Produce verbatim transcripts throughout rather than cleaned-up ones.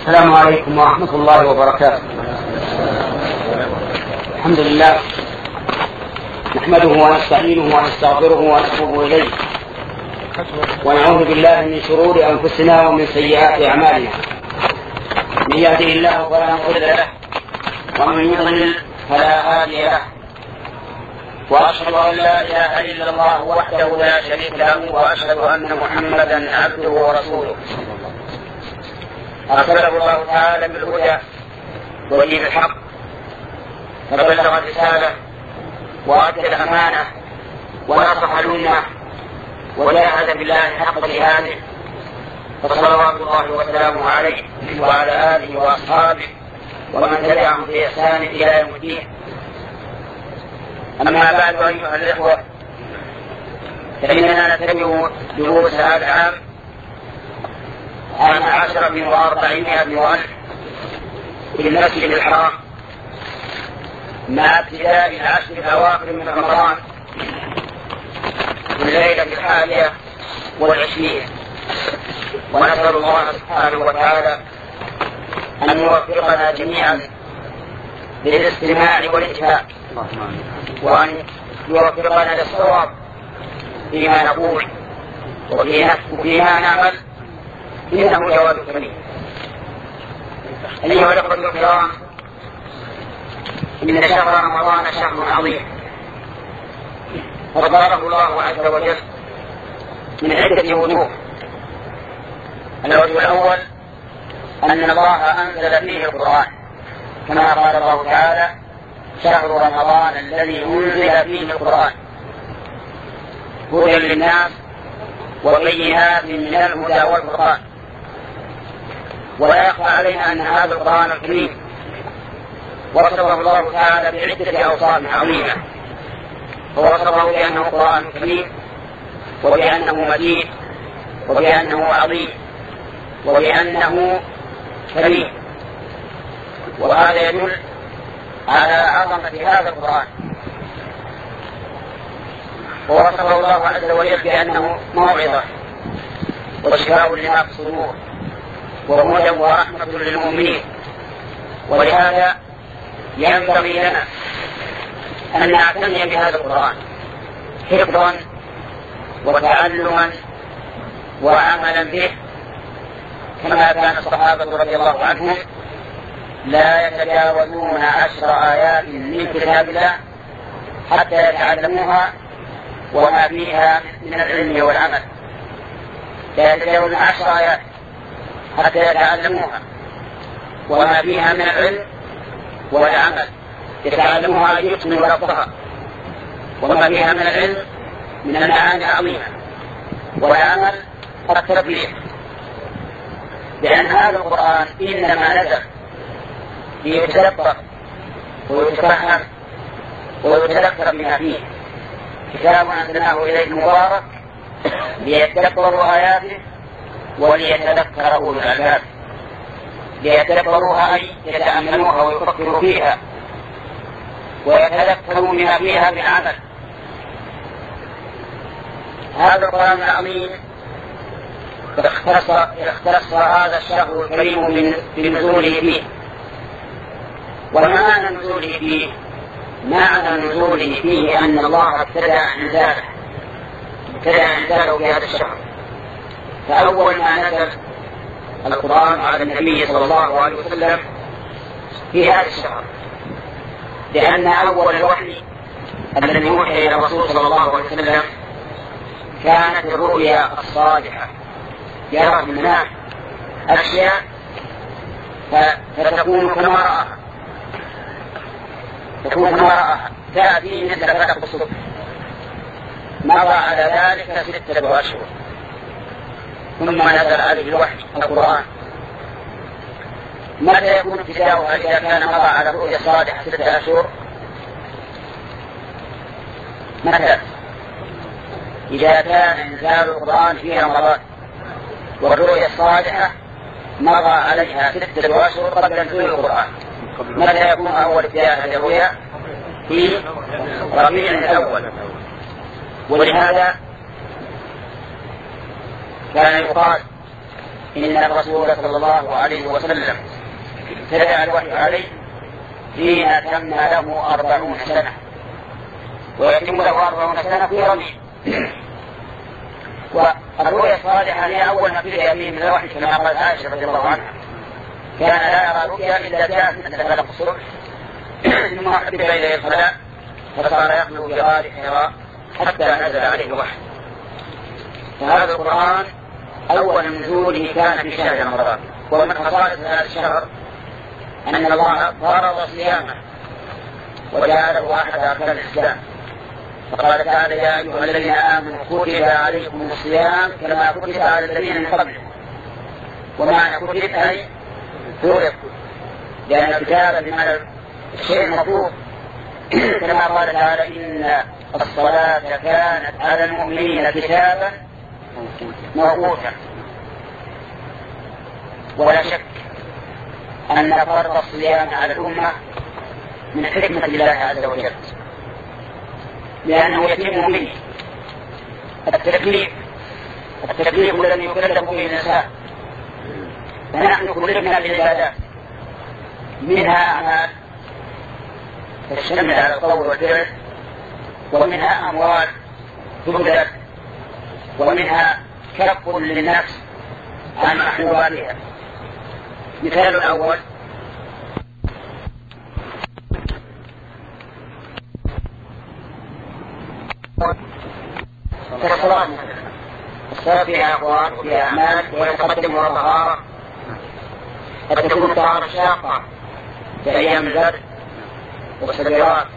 السلام عليكم ورحمة الله وبركاته. الحمد لله نحمده ونستعينه ونستغفره ونتوب إليه، ونعوذ بالله من شرور أنفسنا ومن سيئات أعمالنا. من يهده الله فلا مضل له، ومن يضلل فلا هادي له، وأشهد أن لا إله إلا الله وحده لا شريك له، وأشهد أن محمدا عبده ورسوله. أرسله الله تعالى بالهدى ودين الحق، فبلغ الرسالة وأدى الأمانة ونصح الأمة وجاهد بالله حق جهاده، فصلوات الله وسلامه عليه وعلى آله وأصحابه ومن تبعهم بإحسان إلى يوم الدين. أما بعد أيها الإخوة، فإننا نتبع دروس هذا العام عام عشر من وأربعمائة وألف في المسجد الحرام، مع ابتداء العشر الأواخر من رمضان في الليلة الحادية والعشرين، ونسأل الله سبحانه وتعالى أن يوفقنا جميعا للاستماع والانتهاء، وأن يوفقنا للصواب فيما نقول وفيما نعمل، إنه جواد كريم. أيها الأخوة الكرام، إن شهر رمضان شهر عظيم فضله الله عز وجل من عدة وجوه. الوجه الأول أن الله أنزل فيه القرآن، كما قال الله تعالى: شهر رمضان الذي أنزل فيه القرآن هدى للناس وبينات من الهدى والفرقان. ولا يخفى علينا أن هذا القرآن الكريم وصفه الله تعالى بعدة أوصاف عظيمة، ووصفه بأنه قرآن كريم، وبأنه مجيد، وبأنه عظيم، وبأنه كريم. وهذا يدل على عظمة هذا القرآن. ووصفه الله عز وجل بأنه موعظة وشفاء لما في الصدور وهدى ورحمة للمؤمنين. ولهذا ينبغي لنا أن نعتني بهذا القرآن حفظا وتعلما وعملا به، كما كان الصحابة رضي الله عنهم لا يتجاوزون عشر آيات من كتاب الله حتى يتعلموها وما فيها من العلم والعمل. لا يتجاوزون عشر آيات حتى يتعلموها وما فيها من العلم والعمل. يتعلموها يتقنوا لفظها وما فيها من العلم من المعاني العظيمة، والعمل التطبيق. لأن هذا القرآن إنما نزل ليتدبر ويتفهم ويتذكر بما فيه. كتاب أنزلناه إليك مبارك ليتدبروا آياته وليتذكر أولو الألباب. ليتدبروها أي يتأملوها ويفكروا فيها ويتذكروا بما فيها من عمل. هذا القرآن العظيم اختص هذا الشهر الكريم من نزوله فيه. ومعنى نزوله فيه معنى نزوله فيه أن الله ابتدأ إنزاله ابتدأ إنزاله في هذا الشهر. فأول ما نزل القرآن على النبي صلى الله عليه وسلم في هذا الشهر، لأن أول الوحي الذي يوحي إلى الرسول صلى الله عليه وسلم كانت الرؤيا الصالحة. يرى في المنام أشياء فتكون كما رآها تكون كما رآها تأتي مثل فلق الصبح. مضى على ذلك ستة أشهر ثم نزل عليه الوحي القرآن. متى يكون ابتداؤها؟ إذا كان مضى على الرؤيا الصالحة ستة أشهر. متى؟ إذا كان إنزال القرآن في رمضان والرؤيا الصالحة مضى عليها ستة أشهر قبل نزول القرآن. متى يكون أول ابتداء هذه الرؤيا؟ في ربيع الأول. ولهذا كان يقال إن الرسول صلى الله عليه وسلم ابتدأ الوحي عليه حين تم له أربعون سنة، ويتم له أربعون سنة في رمي. والرؤيا الصالحة هي أول ما ابتدأ به من الوحي كما قالت عائشة رضي الله عنها: كان لا يرى رؤيا إلا جاءت مثل فلق الصبح ثم حبب إليه الخلاء فصار يخلو في غار حراء حتى نزل عليه الوحي. فهذا القرآن أول نزوله كان في شهر رمضان. ومن خصائص هذا الشهر أن الله فرض صيامه وجعله أحد أركان الإسلام، فقال تعالى: يا أيها الذين آمنوا كتب عليكم الصيام كما كتب على الذين من قبلكم. ومعنى كتب أي فرض، لأن الكتاب بمعنى الشيء المفروض، كما قال تعالى: إن الصلاة كانت على المؤمنين كتابا موقوتا. ولا شك أن فرض الصيام على الأمة من حكمة الله عز وجل، لأنه يتم به التكليف التكليف الذي يكلف به الإنسان. فنحن كلفنا بالعبادات، منها أعمال تشتمل على القول والفعل، ومنها أموال تبذل، ومنها كف للنفس عن محبوباتها. مثال الأول: كالصلاة. الصلاة فيها أقوال وفيها أعمال، ويتقدم وراءها قد تكون طهارة شاقة في أيام البرد والسجرات،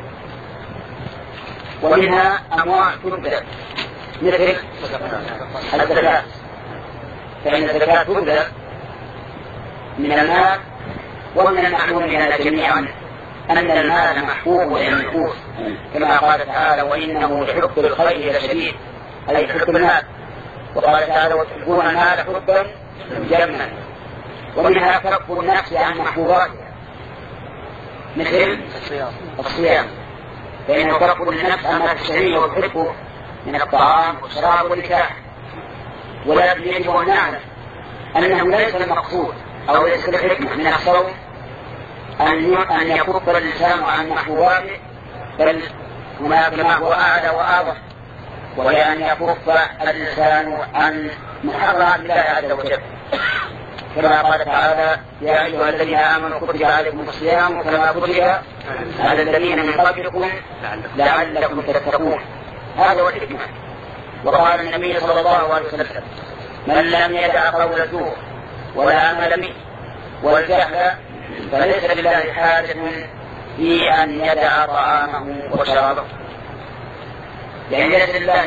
ومنها أموال تبذل مثل الزكاة، فإن الزكاة تبذل من المال. ومن المعلوم لنا جميعا أن المال محبوب إلى النفوس، كما قال تعالى: وإنه لحب الخير لشديد، أي حب المال. وقال تعالى: وتحبون المال حبا جما. ومنها كف النفس عن محبوباتها مثل الصيام، فإنه كف النفس عما تشتهيه وتحبه من الطعام والشراب والنكاح. ولكن يجب أن نعلم أنه ليس المقصود أو ليس الحكمة من الصوم أن يكف الإنسان عن محبوباته، بل هناك ما هو أعلى وأعظم، وهي أن يكف الإنسان عن محرمات الله عز وجل، كما قال تعالى: يا أيها الذين آمنوا كتب عليكم الصيام كما كتب على الذين من قبلكم لعلكم تتقون. هذا هو الحكمة. وقال النبي صلى الله عليه وسلم: من لم يدع قول الزور ولا عمل به والجهل فليس لله حاجة في أن يدع طعامه وشرابه. لأن ليس لله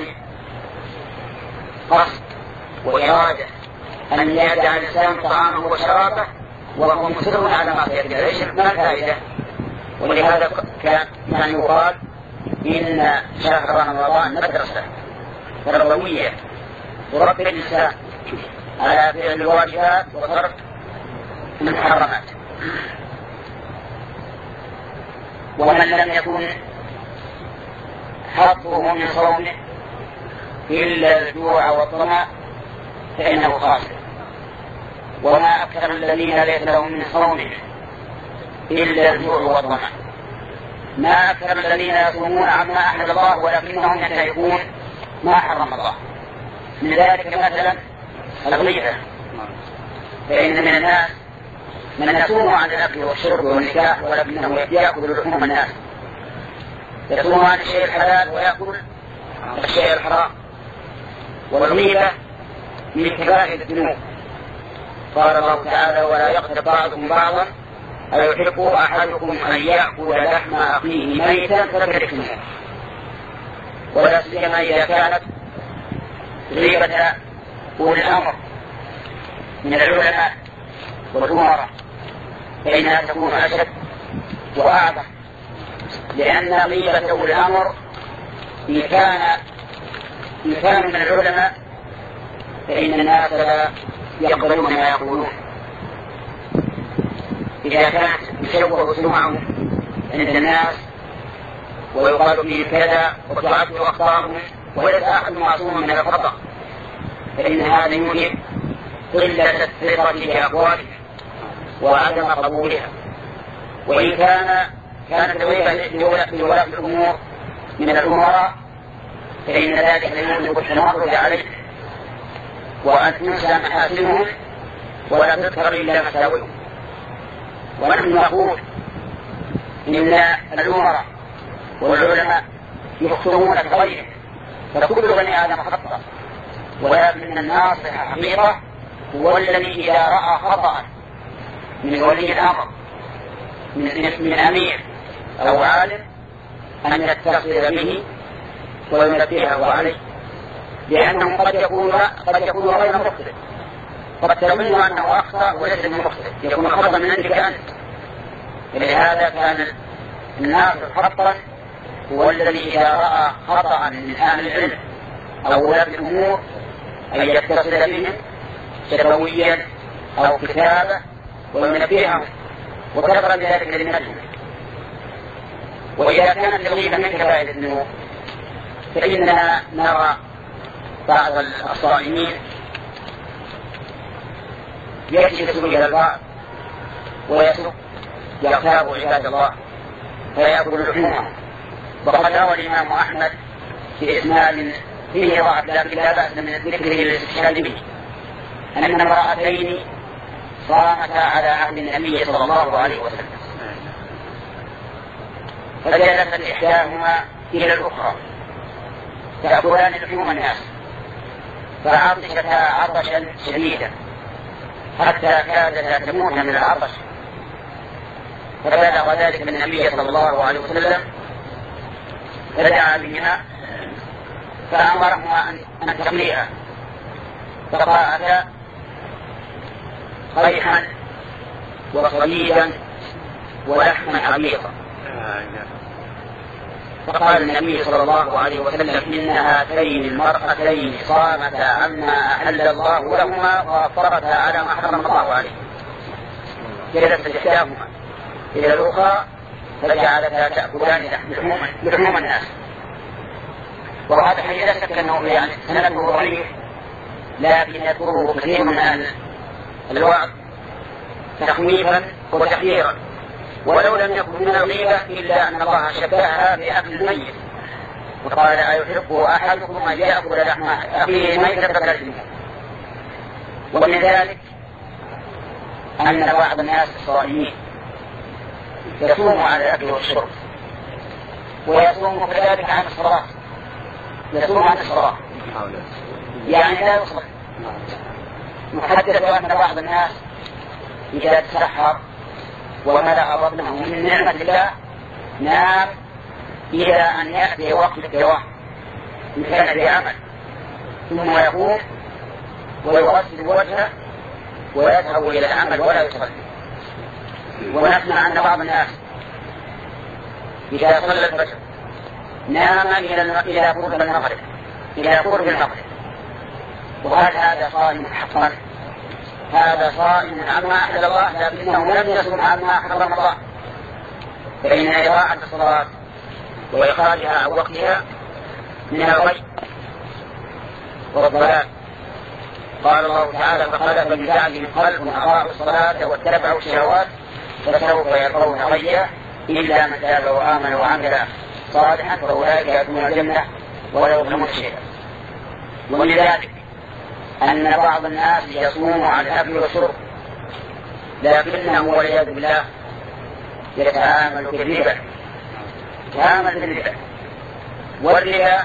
قصد وإرادة أن يدع الإنسان طعامه وشرابه وهو مصر على معصية الله، ليس ما الفائدة. ولهذا كان من يقال إن شهر رمضان مدرسة تربوية تربي الإنسان على فعل الواجبات وترك المحرمات. ومن لم يكن حظه من صومه إلا الجوع والظمأ فإنه خاسر. وما أكثر الذين ليس لهم من صومه إلا الجوع والظمأ. ما أكثر الذين يصومون عما أحل الله ولكنهم ينتهكون ما حرم الله. من ذلك مثلا الغيبة، فإن من الناس من يصوم عن الأكل والشرب والنكاح ولكنه يأكل لحوم الناس، يصوم عن الشيء الحلال ويأكل الشيء الحرام. والغيبة من كبائر الذنوب. قال الله تعالى: ولا يغتب بعضكم بعضا أيحب أحدكم أن يأكل لحم أخيه ميتا فكرهتموه. ولا سيما إذا كانت غيبة أولي الأمر من العلماء والأمراء فإنها تكون أشد وأعظم، لأن غيبة أولي الأمر إن كان إن كانوا من العلماء فإن الناس لا يقبلون ما يقولون. إذا كانت يشوه سمعهم عند الناس ويقال فيه كذا وتعد أخطاءهم وليس أحد معصوم من الخطأ، فإن هذا يوجب قلة الثقة بأقوالها وعدم قبولها، وإن كان كانت لولاة الأمور من الأمراء فإن ذلك يوجب التمرد عليه وأن تنسى محاسنهم ولا تذكر إلا مساوئهم. ونحن نقول إن الأمراء والعلماء يخطئون بغيرهم، فكل بني آدم خطأ، ولكن الناصح حقيقة هو الذي إذا رأى خطأ من ولي الأمر من, من أمير أو عالم أن يتصل به وينبهه عليه، لأنه قد يكون قد يكون غير مخطئ، قد تظن أنه أخطأ وليس مخطئ، يكون خطأ من عندك أنت. لهذا كان الناصح حقا هو الذي إذا رأى خطأ من أهل العلم أو ولاة الأمور أن يتصل بهم شفويا أو كتابة وينبههم وكثر بذلك للنجم. وإذا كانت الغيبة من كبائر الذنوب فإننا نرى بعض الصائمين يجلس إلى البعض ويسب يغتاب عباد الله فيأكل لحومهم. وقد روى الإمام أحمد في إسناد فيه ضعف لكن لا بأس من ذكره للاستشهاد به أن امرأتين صامتا على عهد النبي صلى الله عليه وسلم، فجلست إحداهما إلى الأخرى تأكلان لحوم الناس، فعطشتا عطشا شديدا حتى كادتا تموت من العطش، فبلغ ذلك من النبي صلى الله عليه وسلم فدعا بها فأمرهما أن تقليها، فقاءتا قيحا وصليبا ولحما عميقا. فقال النبي صلى الله عليه وسلم إن هاتين المرأتين صامتا عما أحل الله لهما وأفطرتا على ما حرم الله عليه. جلست إحداهما إلى الأخرى فجعلتا تأكلان لحوم الناس. وهذا حديث لا شك أنه يعني سنده ضعيف، لكن يذكره كثير من أهل الوعظ تخويفا وتحذيرا، ولو لم يكن من الغيبة إلا أن الله شبهها بأكل الميت، وقال أيحب أحدكم أن يأكل لحم أخيه ميتا فكرهتموه. ومن ذلك أن بعض الناس الصائمين يصوم على الأكل والشرب ويصوم كذلك عن الصلاة، يصوم عن الصلاة يعني لا يصلي. محدث أن بعض الناس إذا تسحر وملأ بطنه من نعمة الله نام إلى أن يأتي وقت الدوام إن كان بعمل، ثم يقوم ويغسل وجهه ويذهب إلى العمل ولا يصلي. ونسمع أن بعض الناس إذا صلى الفجر نام إلى قرب المغرب إلى قرب المغرب. وهل هذا صائم حقا؟ هذا صائم عما أحل الله لكنه لم يصم عما حرم الله، فإن إضاعة الصلاة وإخراجها عن وقتها من الغي والضلال. قال الله تعالى فخلف من بعدهم خلف أضاعوا الصلاة واتبعوا الشهوات فسوف يلقون غيا إلا من تاب وآمن وعمل صالحا فأولئك يدخلون الجنة ولا يظلمون شيئا. ومن ذلك أن بعض الناس يصوم على الأكل والشرب لكنه والعياذ بالله يتعامل بالربا، يتعامل بالربا. والربا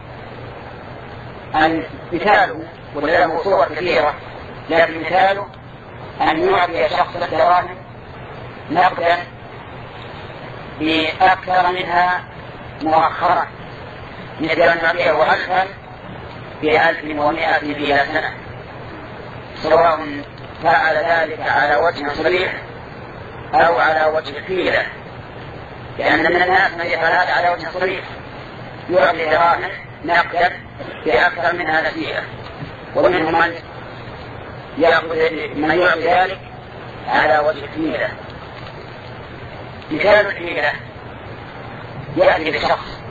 أن مثاله وله صور كثيرة، لكن مثاله أن يعطي شخص الدراهم نقدا بأكثر منها مؤخرا، مثل أن يعطيه ألفا بألف ومائة بها سنة، سواء فعل ذلك على وجه صريح أو على وجه حيلة، لأن من الناس من يفعل هذا على وجه صريح يعطي دراهم نقدا بأكثر منها نسيئة، ومنهم من يأخذ من يعطي ذلك على وجه حيلة. مثال الحيلة يأتي بشخص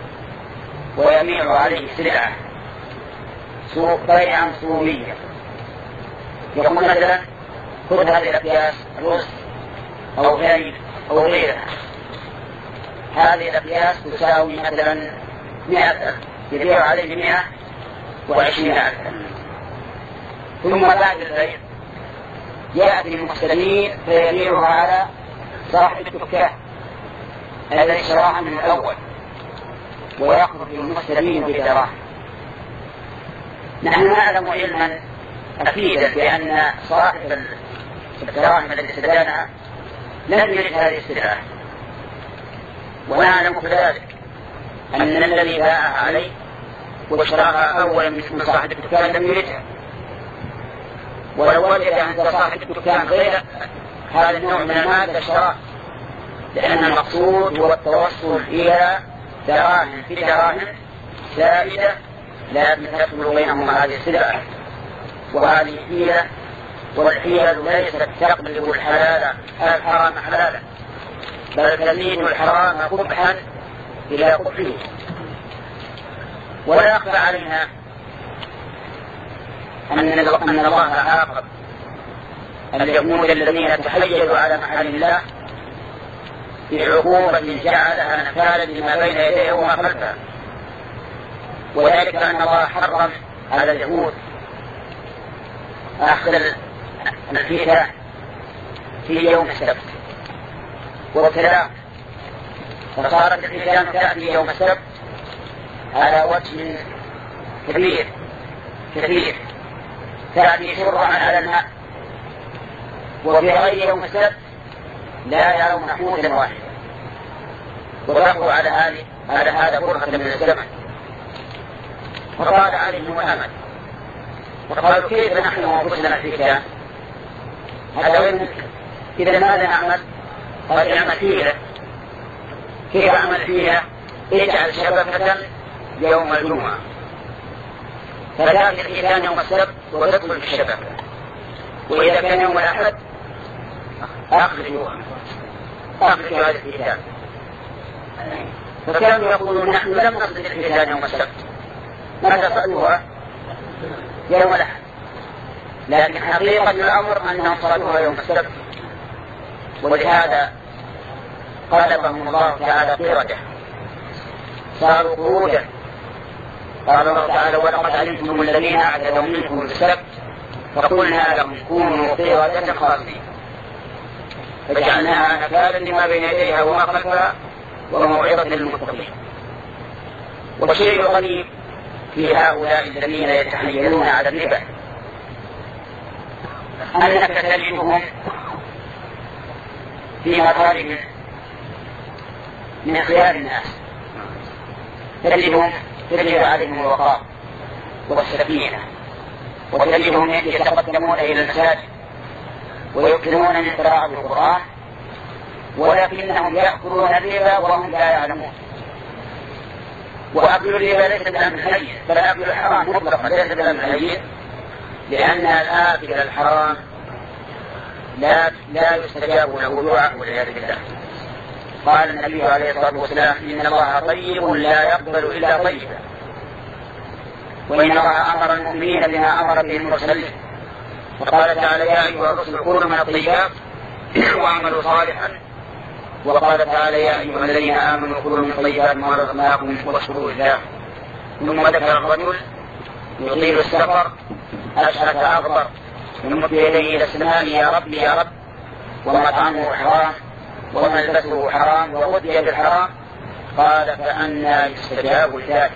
ويميل عليه سلعة سوق بيعا صوميا يقول مثلا خذ هذه الأكياس رز أو زيت أو غيرها، هذه الأكياس تساوي مثلا مئة ألف، يبيع عليه مئة وعشرين ألف. ثم بعد البيع يأتي المشترين فيبيعها على صاحب الدكان الذي اشتراها من الأول، ويأخذ المشترين بدراهم. نحن نعلم علما أكيدا بأن صاحب الدراهم الذي استدانها لم يرد هذه السلعة، ونعلم كذلك أن الذي باعها عليه واشتراها أولا من صاحب الدكان لم يردها، ولو وجد عند صاحب الدكان غير هذا النوع من المال لاشتراه، لأن المقصود هو التوصل إلى دراهم في دراهم زائدة لكن تدخل بينهما هذه السلعة، وهذه حيلة، والحيلة ليست تقلب الحلال الحرام حلالا، بل تزيد الحرام قبحا إلى قبحه. ولا يخفى علينا أن الله عاقب اليهود الذين تحيلوا على محل الله بعقوبة جعلها نكالا لما بين يديه وما خلفه، وذلك أن الله حرم على اليهود أخذ الفتاة في يوم السبت وابتلاء، فصارت الفتاة تأتي يوم السبت على وجه كبير كثير، تأتي شرعا على الماء، وفي غير يوم السبت لا يرون حوتا واحدا، وضربوا على هذه على هذا برهة من الزمن، وقال عليهم الأمل، وقالوا كيف نحن وانفسنا الفتاة؟ هذا وين ممكن؟ إذا ماذا نعمل؟ قال اعمل فيها. كيف أعمل فيها؟ اجعل شبكة يوم الجمعة، فتأتي الختان يوم السبت وتدخل في الشبكة، وإذا كان يوم الأحد أخرجوها أخرجوا هذه الختان. فكانوا يقولون نحن لم نصل الختان يوم السبت، ماذا صلوها؟ يوم الأحد، لكن حقيقة الأمر أنهم صلوها يوم السبت، ولهذا قلبهم الله تعالى قردة، صاروا قرودا. قال الله تعالى ولقد علمتم الذين أعتدوا منكم بالسبت فقلنا لهم كونوا قردة خاسئين فجعلناها نكالا لما بين يديها وما خلفها وموعظة للمتقين. والشيء الغريب في هؤلاء الذين يتحيلون على الربا أنك تجدهم في مطالب من خيار الناس، تجدهم تجد عليهم الوقار والسكينة، وتجدهم يتقدمون إلى المساجد ويكثرون من قراءة القرآن، ولكنهم يأكلون الربا وهم لا يعلمون. وأكل الربا ليس بالأمر هين، بل أكل الحرام مطلقا ليس بالأمر هين، لأن الآكل الحرام لا لا يستجاب له دعاء والعياذ بالله. قال النبي عليه الصلاة والسلام إن الله طيب لا يقبل إلا طيبا، وإن الله أمر المؤمنين بما أمر به المرسلين، وقال تعالى يا أيها الرسل كونوا من الطيبات واعملوا صالحا، وقال تعالى يا أيها الذين آمنوا كلوا من طيبات ما رزقناكم واشكروا لله. ثم ذكر الرجل يطيل السفر أشرك أغبر يمد يديه إلى السماء يا رب يا رب، ومطعمه حرام وملبسه حرام وغذي بالحرام، قال فأنى يستجاب ذلك،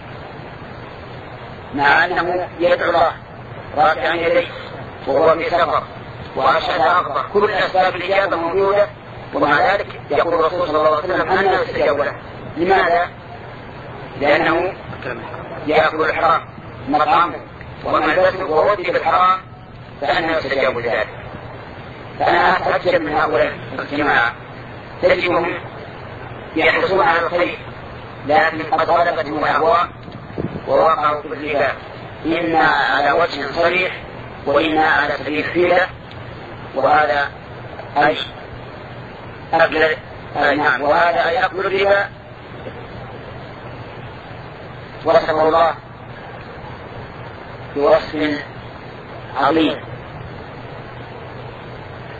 مع أنه يدعو الله رافعا يديه وهو في سفر وأشرك أغبر، كل أسباب الإجابة موجودة، ومع ذلك يقول الرسول صلى الله عليه وسلم أنى يستجاب له. لماذا؟ لأنه يأكل الحرام مطعمه وملبسه وغذي بالحرام، فأنى يستجاب ذلك. فأنا أتعجب من هؤلاء الجماعة، تجدهم يحرصون على الخير لكن قد غلبتهم الأهواء ووقعوا في الربا، إما على وجه صريح وإما على سبيل حيلة، وهذا أي أكل نعم وهذا أي أكل الربا. وصفه الله بوصف عظيم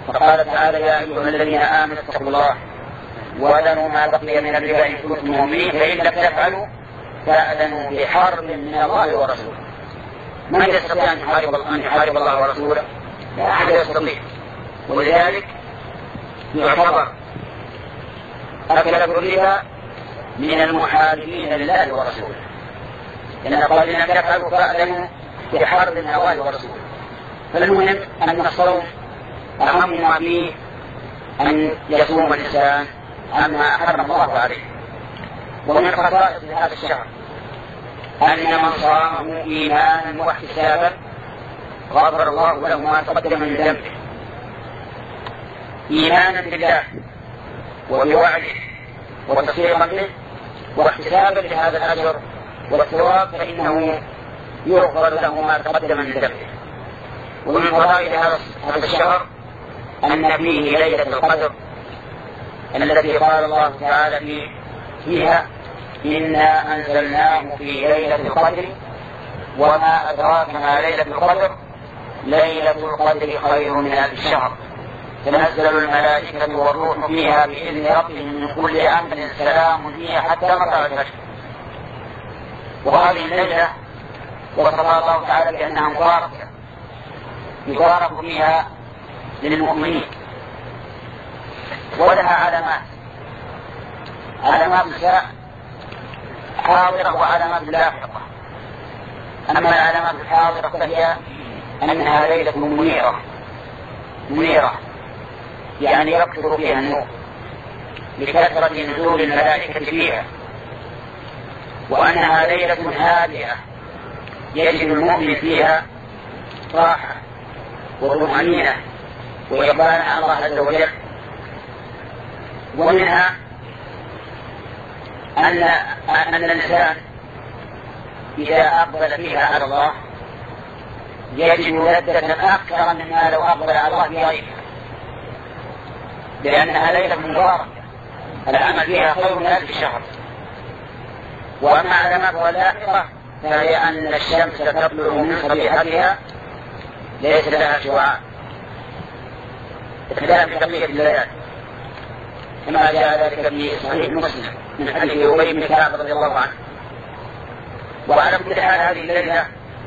فقال تعالى يا أيها الذين آمنوا اتقوا الله وذروا ما بقي من الربا إن كنتم مؤمنين فإن لم تفعلوا فأذنوا بحرب من الله ورسوله. من يستطيع أن يحارب أن يحارب الله ورسوله؟ لا أحد يستطيع. ولذلك يعتبر أكل الربا من المحاربين لله ورسوله، لأن قال إن لم تفعلوا فأذنوا بحرب من الله ورسوله. فالمهم أن الصوم أهم ما فيه أن يصوم الإنسان عما حرم الله عليه. ومن خصائص هذا الشهر أن من صامه إيمانا واحتسابا غفر الله له ما تقدم من ذنبه، إيمانا بالله وبوعده وتصديقا به واحتسابا لهذا الأجر والثواب، فإنه يغفر له ما تقدم من ذنبه. ومن فضائل هذا الشهر أن فيه ليلة القدر التي قال الله تعالى فيها إنا أنزلناه في ليلة القدر وما أدراك ما ليلة القدر ليلة القدر خير من ألف شهر تنزل الملائكة والروح فيها بإذن ربهم من كل أمر سلام هي حتى مطلع الفجر. وهذه الليلة وصفها الله تعالى بأنها مباركة يبارك فيها للمؤمنين، ولها علامات علامات حاضرة وعلامات لاحقة. أما العلامات الحاضرة فهي أنها ليلة منيرة منيرة يعني يكثر فيها النور لكثرة نزول الملائكة فيها، وأنها ليلة هادئة يجد المؤمن فيها راحة وطمأنينة وإقبال على الله عز وجل. ومنها أن أن الإنسان إذا أقبل فيها على الله يجد لذة أكثر مما لو أقبل على الله في غيرها، لأنها ليلة مباركة العمل فيها خير من ألف شهر. وأما علاماتها اللاحقة فهي أن الشمس تطلع من صبيحتها ليس لها شعاع اختلاف بقية الليالي، كما جاء ذلك في صحيح مسلم من حديث أبي بن كعب رضي الله عنه. وعلى كل حال هذه الليلة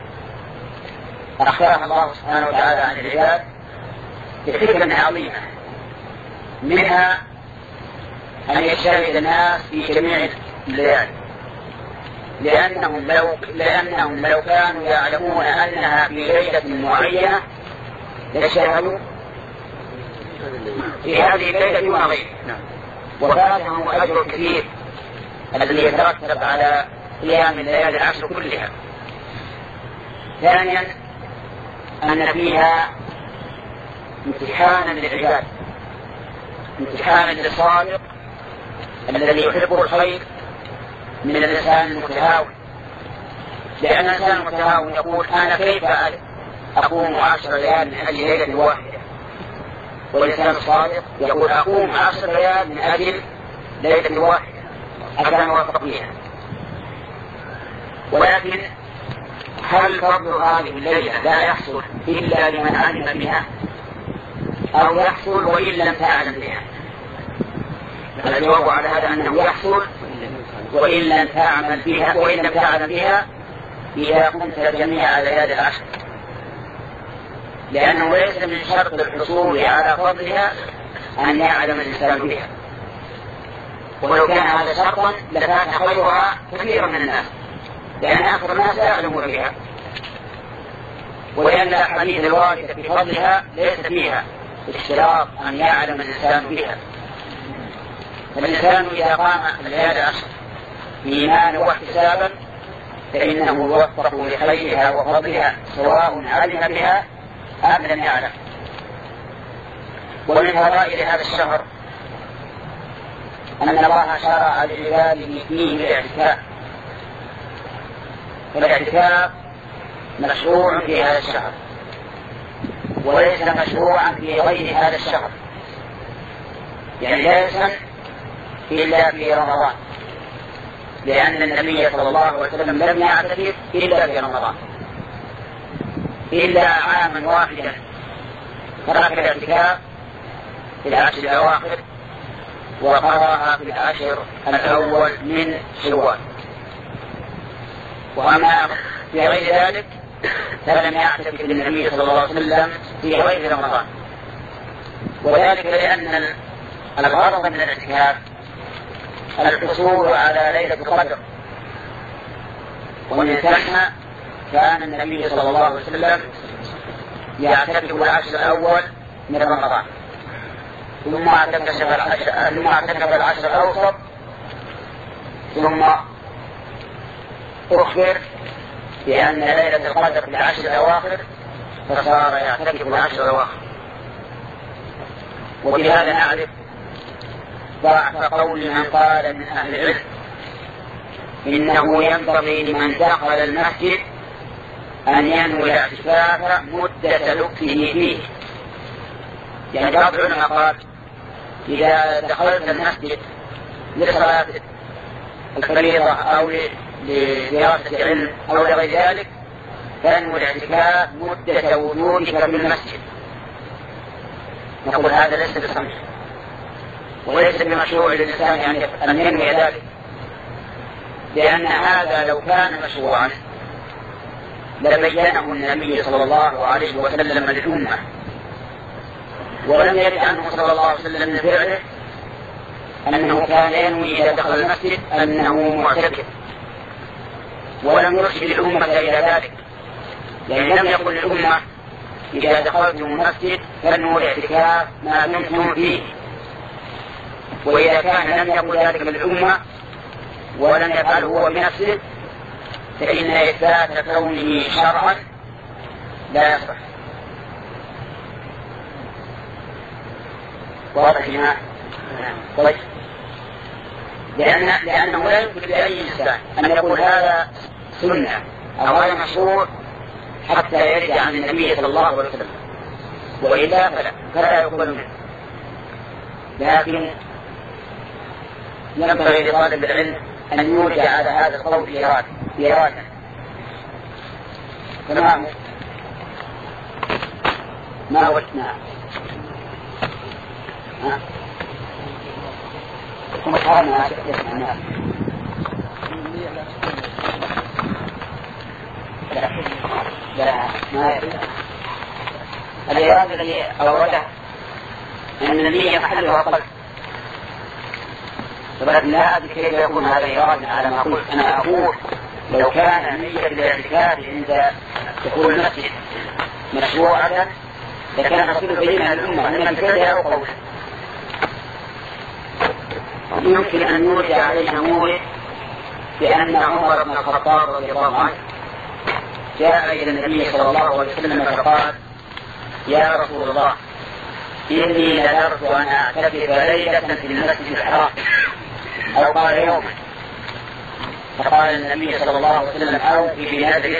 أخبرها الله سبحانه وتعالى عن العباد بحكمة عظيمة، منها أن يجتهد الناس في جميع الليالي، لأنهم لو, لأنهم لو كانوا يعلمون أنها في ليلة معينة لشاهدوا في هذه الليلة دون غيرها، وفاتهم أجر كثير الذي يترتب على قيام الليالي العشر كلها. ثانيا أن فيها امتحانا للعباد، امتحانا للصادق الذي يحب الخير من الإنسان المتهاون، لأن الإنسان المتهاون يقول أنا كيف أقوم عشر ليال من أجل ليلة واحدة، والإنسان الصادق يقول أقوم عشر ليال من أجل ليلة واحدة حتى نوفق فيها. ولكن هل فضل هذه الليلة لا يحصل إلا لمن علم بها، أو يحصل وإن لم تعلم بها؟ الجواب على هذا أنه يحصل وإن لم تعمل بها وإن لم تعلم بها إذا كنت جميع ليالي العشر، لأنه ليس من شرط الحصول على فضلها أن يعلم الإنسان بها، ولو كان هذا شرطا لكان خيرها كثيرا من الناس، لأن أكثر الناس لا يعلمون بها، ولأن الأحاديث الواردة بفضلها ليس فيها اشتراط أن يعلم الإنسان بها. فالإنسان إذا قام الليالي العشر إيمانا واحتسابا فإنه يوفق لخيرها وفضلها سواء علم بها أم لم يعلم. ومن فضائل هذا الشهر أن الله شرع لعباده فيه الاعتكاف، والاعتكاف مشروع في هذا الشهر وليس مشروعا في غير هذا الشهر، يعني لا يسن إلا في رمضان، لأن النبي صلى الله عليه وسلم لم يعتكف إلا في رمضان، إلا عاما واحدا ترك الاعتكاف في العشر الأواخر وقرأها في العشر الأول من شوال. وأما في غير ذلك فلم يعتكف النبي صلى الله عليه وسلم في غير رمضان، وذلك لأن الغرض من الاعتكاف الحصول على ليلة القدر، ومن ثم كان النبي صلى الله عليه وسلم يعتكف العشر الأول من رمضان، ثم اعتكف العشر ثم اعتكف العشر الأوسط، ثم أخبر بأن ليلة القدر في العشر الأواخر فصار يعتكف العشر الأواخر. وبهذا نعرف ضعف قول من قال من أهل العلم إنه ينبغي لمن دخل المسجد أن ينوي الاعتكاف مدة لبثه فيه. يعني بعض العلماء قال إذا دخلت المسجد لصلاة الفريضة أو لدراسة علم أو لغير ذلك فانوي الاعتكاف مدة وجودك في المسجد. نقول هذا ليس بصحيح، وليس بمشروع للإنسان يعني أن ينوي ذلك، لأن هذا لو كان مشروعا لبينه النبي صلى الله عليه وسلم للأمة، ولم يرد عنه صلى الله عليه وسلم من فعله أنه كان ينوي إذا دخل المسجد أنه معتكف، ولم يرشد الأمة إلى ذلك، يعني لم يقل الأمة إذا دخلتم المسجد فانووا الاعتكاف ما دمتم فيه. وإذا كان لم يقل ذلك للأمة ولم يفعله هو بنفسه فإن إثبات كونه شرعا لا يصح. واضح هنا؟ طيب، لأن لأنه لا يمكن لأي إنسان أن يقول هذا سنة أو هذا مشروع حتى يرد عن النبي صلى الله عليه وسلم، وإلا فلا فلا يقبل منه. لكن ينبغي لطالب العلم أن يرجع على هذا القول في إرادة. تمام؟ ما وجدنا ثم قالنا يسمع الناس لا لا ما الإرادة الذي أورده أن النية محلها قلب، ولكن لا أدري كيف يكون هذا إرادة على ما قلت. أنا أقول لو كان نية الاعتكاف عند دخول المسجد مشروعة لكان حصل بينها الأمة أن الفعل أو قول. يمكن أن نرجع عليه نقول بأن عمر بن الخطاب رضي الله عنه جاء إلى النبي صلى الله عليه وسلم فقال يا رسول الله إني نذرت أن أعتكف ليلة في المسجد الحرام، أو قال يوما، فقال النبي صلى الله عليه وسلم أوفي بنذرك.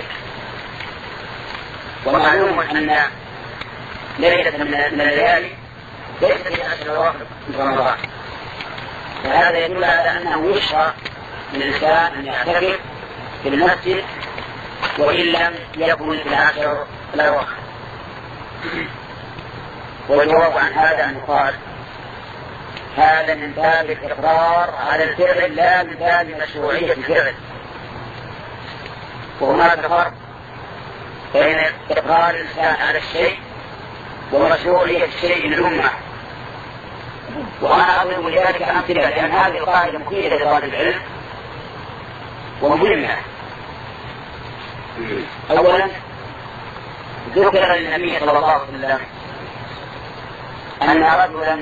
ومعلوم أن ليلة من الليالي ليست من عشر الأواخر من رمضان، فهذا يدل على أنه يشرع للإنسان أن يعتكف في المسجد وإن لم يكن في العشر الأواخر. والجواب عن هذا أن يقال هذا من باب الإقرار على الفعل لا من باب مشروعية الفعل. وهناك فرق بين إقرار الإنسان على الشيء ومشروعية الشيء للأمة، وأنا أضرب لذلك أمثلة لأن هذه القاعدة مفيدة لطالب العلم ومهمة. أولا ذكر للنبي صلى الله عليه وسلم أن رجلا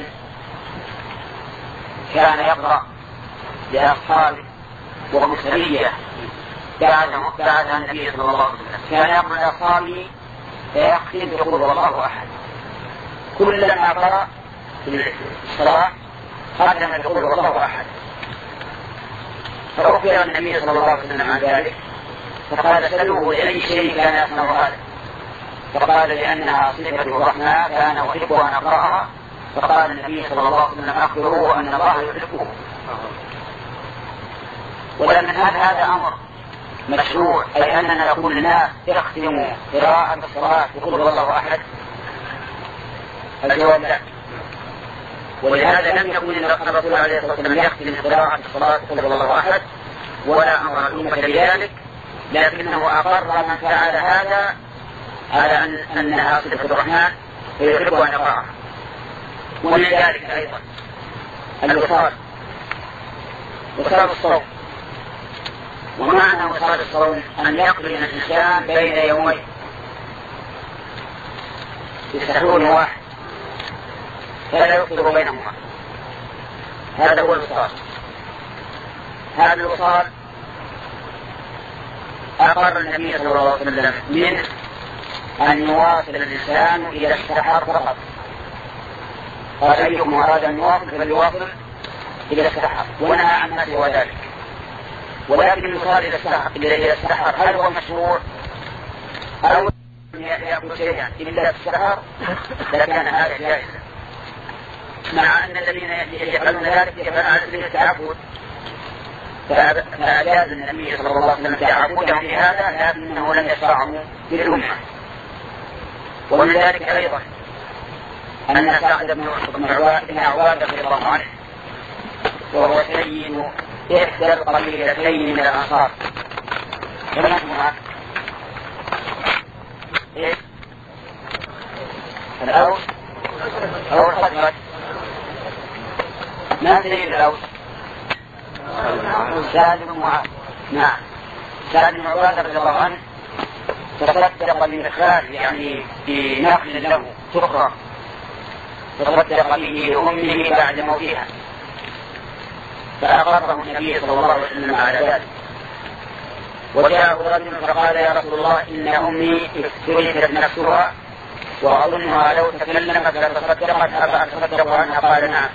كان يقرأ لأصحابه وهم سرية بعد النبي صلى الله عليه وسلم، كان يقرأ لأصحابه فيختم بقول والله أحد، كلما قرأ في الصلاة ختم بقول والله أحد. فأخبر النبي صلى الله عليه وسلم عن ذلك فقال سألوه لأي شيء كان يصنع هذا، فقال لأنها صفة الرحمن كان أحب أن أقرأها، فقال النبي صلى الله عليه وسلم أخبروه أن الله يحبه. ولأن هذا أمر مشروع، أي أننا نقول للناس اختموا قراءة الصلاة بقول والله أحد. الجواب لا، ولهذا لم يكن الرسول عليه الصلاة والسلام يختم قراءة الصلاة قل هو الله أحد ولا أمر الأمة بذلك، لكنه أقر من فعل هذا على أن أنها صفة الرحمن فيحب أن يقرأها. ومن ذلك أيضا الوصال، وصال الصوم. ومعنى وصال الصوم أن يقرن الإنسان بين يومين بسحور واحد فلا يفطر بينهما، هذا هو الوصال. هذا الوصال أقر النبي صلى الله عليه وسلم منه أن يواصل الإنسان إلى السحر فقط، قال أيكم أراد أن يواصل فليواصل إلى السحر، ونهى عن ما سوى ذلك. ولكن الوصال إلى السحر إلى السحر هل هو مشروع أو يأكل شيئا إلا في السحر لكان هذا جائزا، مع أن الذين يفعلون ذلك يفعلون على سبيل التعبد، فأجاز النبي صلى الله عليه وسلم تعبدهم في هذا لكنه لم يشرعه للأمة. ومن ذلك أيضا أن سعد بن عواد رضي الله عنه وهو سيد إحدى القبيلتين من الأنصار، كما اسمها إيه؟ الأوس أو الخزرج. ما سيد الأوس؟ سعد بن معاذ. نعم، سعد بن معاذ رضي الله عنه تصدق بالإخراج يعني بنخل له سخرة، تصدق به لأمه بعد موتها، فأقره النبي صلى الله عليه وسلم على ذلك. وجاءه رجل فقال يا رسول الله إن أمي افترست نفسها وأظنها لو تكلمت لتصدقت أفأتصدق عنها؟ قال نعم،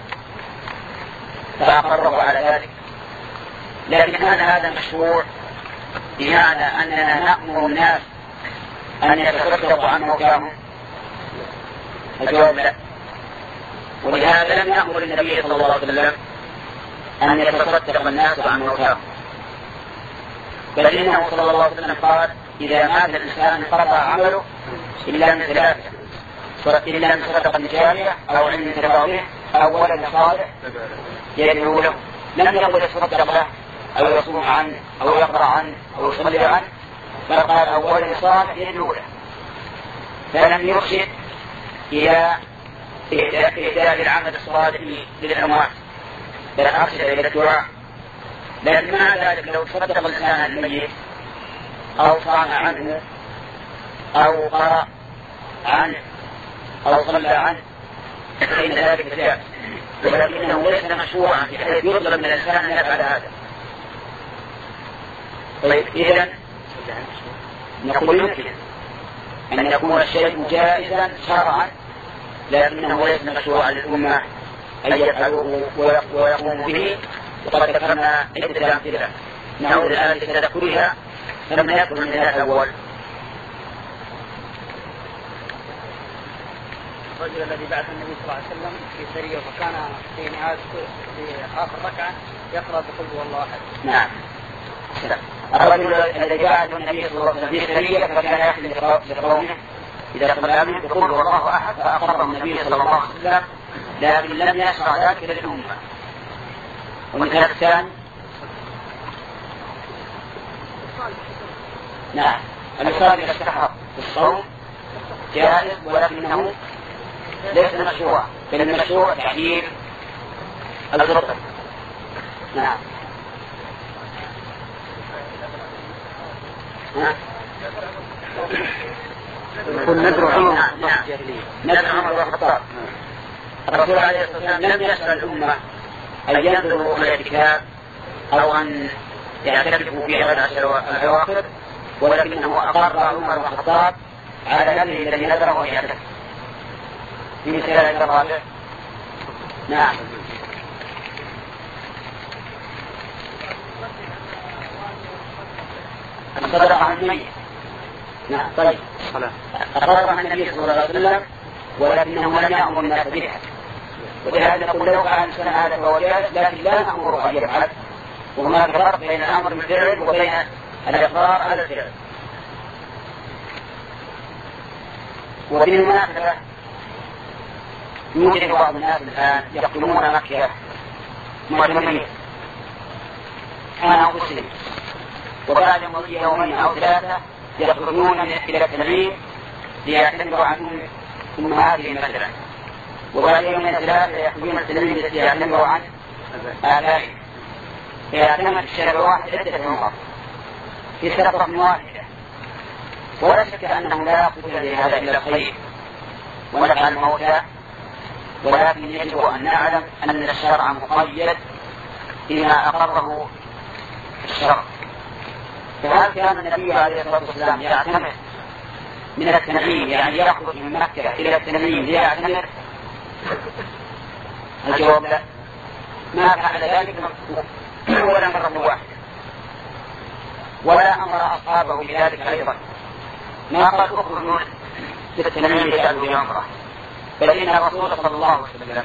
فأقره على ذلك. لكن هل هذا مشروع بمعنى أننا نأمر الناس أن يتصدقوا عن موتاهم؟ الجواب لا. ولهذا لم يأمر النبي صلى الله عليه وسلم أن يتصدق الناس عن موتاهم، بل إنه صلى الله عليه وسلم قال إذا مات الإنسان انقطع عمله إلا من ثلاثة، إلا من صدقة جارية أو علم ينتفع به أو ولد صالح يدعو له. لم يقل يتصدق له أو يصوم عنه أو يقرأ عنه أو يصلي عنه، بل قال أو ولد صالح يدعو له، فلم يرشد إلى إهداء العمل الصالح للأموات، بل أرشد إلى الدعاء. لكن مع ذلك لو تصدق الإنسان الميت أو صام عنه أو قرأ عنه أو صلى عنه فإن ذلك جائز، ولكنه ليس مشروعا بحيث يطلب من الإنسان أن يفعل هذا. طيب إذن نقول يمكن أن يكون الشيء جائزا شرعا لكنه ليس مشروعا للأمة أن يفعلوه ويقوموا به. وقد ذكرنا عدة أمثلة، نعود الآن لتذكرها فلما يكون من هذا الأول. الرجل الذي بعث النبي صلى الله عليه وسلم في سرية وكان في نهاية في آخر ركعة يقرأ بقل هو الله أحد. نعم. الرجل الذي بعث النبي صلى الله عليه وسلم في سرية فكان يحمل لقومه إذا صلى بهم بقل هو الله أحد، فأقره النبي صلى الله عليه وسلم، لكن لم يشرع ذلك للأمة. ومثل الثاني نعم الوصال إلى السحر في الصوم جائز ولكنه ليس مشروع، بل المشروع تعجيل الفطر. نعم. يقول ندر عمر ندر عمر بن الخطاب. الرسول عليه الصلاة والسلام لم يسأل الأمة أن ينظروا إلى الاعتكاف أو أن يعتكفوا في العشر الأواخر، ولكنه أقر عمر بن الخطاب على نذره الذي نذره أن يعتكف في مثال الرابع. نعم. الصدقة عن الميت. نعم. طيب أقر عن النبي صلى الله عليه وسلم ولكنه لم يأمر الناس بها، ولهذا نقول له فعل سنة هذا فهو جائز، لكن لا نأمره أن يفعل. وهناك فرق بين الأمر بالفعل وبين الإقرار على الفعل. وفي المناسبة يوجد بعض الناس الآن يقدمون مكة معتمرين أنا مسلم، وبعد مضي يومين أو ثلاثة يخرجون إلى التنعيم ليعتمروا عنهم أمهاتهم مثلا، وبعد يومين ثلاثة يخرجون التنعيم ليعتمروا عن آبائهم، فيعتمد الشهر الواحد عدة عمر في سفرة واحدة. ولا شك أنه لا يقصد لهذا إلا الخير ونفع الموتى، ولكن يجب أن نعلم أن الشرع مقيد بما أقره الشرع. فهل كان النبي عليه الصلاة والسلام يعتمر من التنعيم، يعني يخرج من مكة إلى التنعيم ليعتمر؟ الجواب لا، ما فعل ذلك ولا مرة واحدة، ولا أمر أصحابه بذلك أيضا. ما قال اخرجوا للتنعيم لتأتوا بعمرة، بل إن الرسول صلى الله عليه وسلم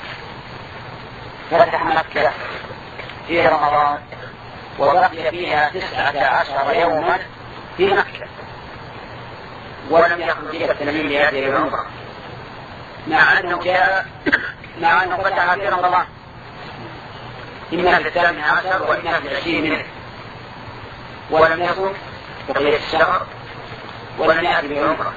فتح مكة في رمضان وبقي فيها تسعة عشر يوما في مكة، ولم يخرج إلى التنعيم لهذه العمرة، مع أنه جاء مع أنه فتح في رمضان إما في الثامن عشر وإما في العشرين منه، ولم يصم بقية الشهر ولم يأتي بعمرة.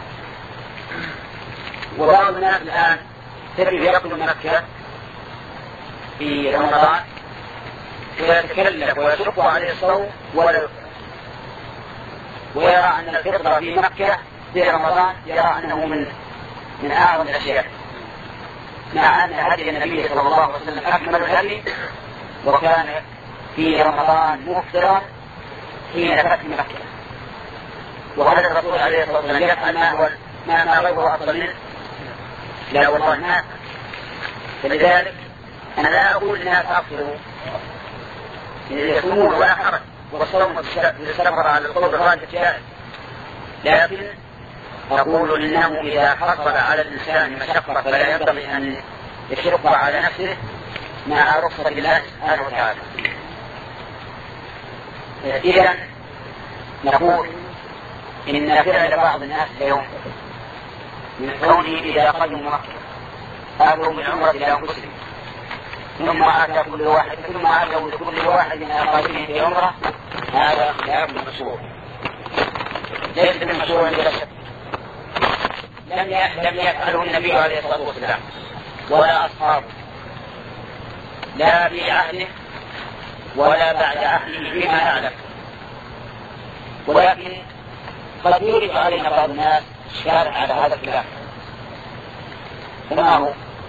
وبعض الناس الآن تجد يقضي مكة في رمضان ويتكلف ويشق عليه الصوم ولا يفطر، ويرى أن الفطر في مكة في رمضان يرى أنه من من أعظم الأشياء، مع أن هدي النبي صلى الله عليه وسلم أكمل الهدي، وكان في رمضان مفطرا حين فتح مكة، وهذا الرسول عليه الصلاة والسلام يفعل ما هو ما ما غيره أفضل منه. لا والله ما. فلذلك أنا لا أقول الناس أفطروا يصومون ولا حرج، والصوم بالسفر على القول الراجح جائز، لكن أقول إنه إذا حصل على الإنسان مشقة فلا ينبغي أن يشق على نفسه مع رخصة الله سبحانه وتعالى. إذا نقول إن فعل بعض الناس اليوم من كونه إذا قدموا مكة آتوا بالعمرة إلى أنفسهم، ثم آتى كل واحد ثم آتوا لكل واحد من أقاربه في عمرة، هذا خلاف المشروع، ليس بالمشروع بلا شك. لم لم يفعله النبي عليه الصلاة والسلام ولا أصحابه، لا في عهده ولا بعد عهده بما نعلم، ولكن قد يورد علينا بعض الناس إشكال على هذا الكلام. كما هو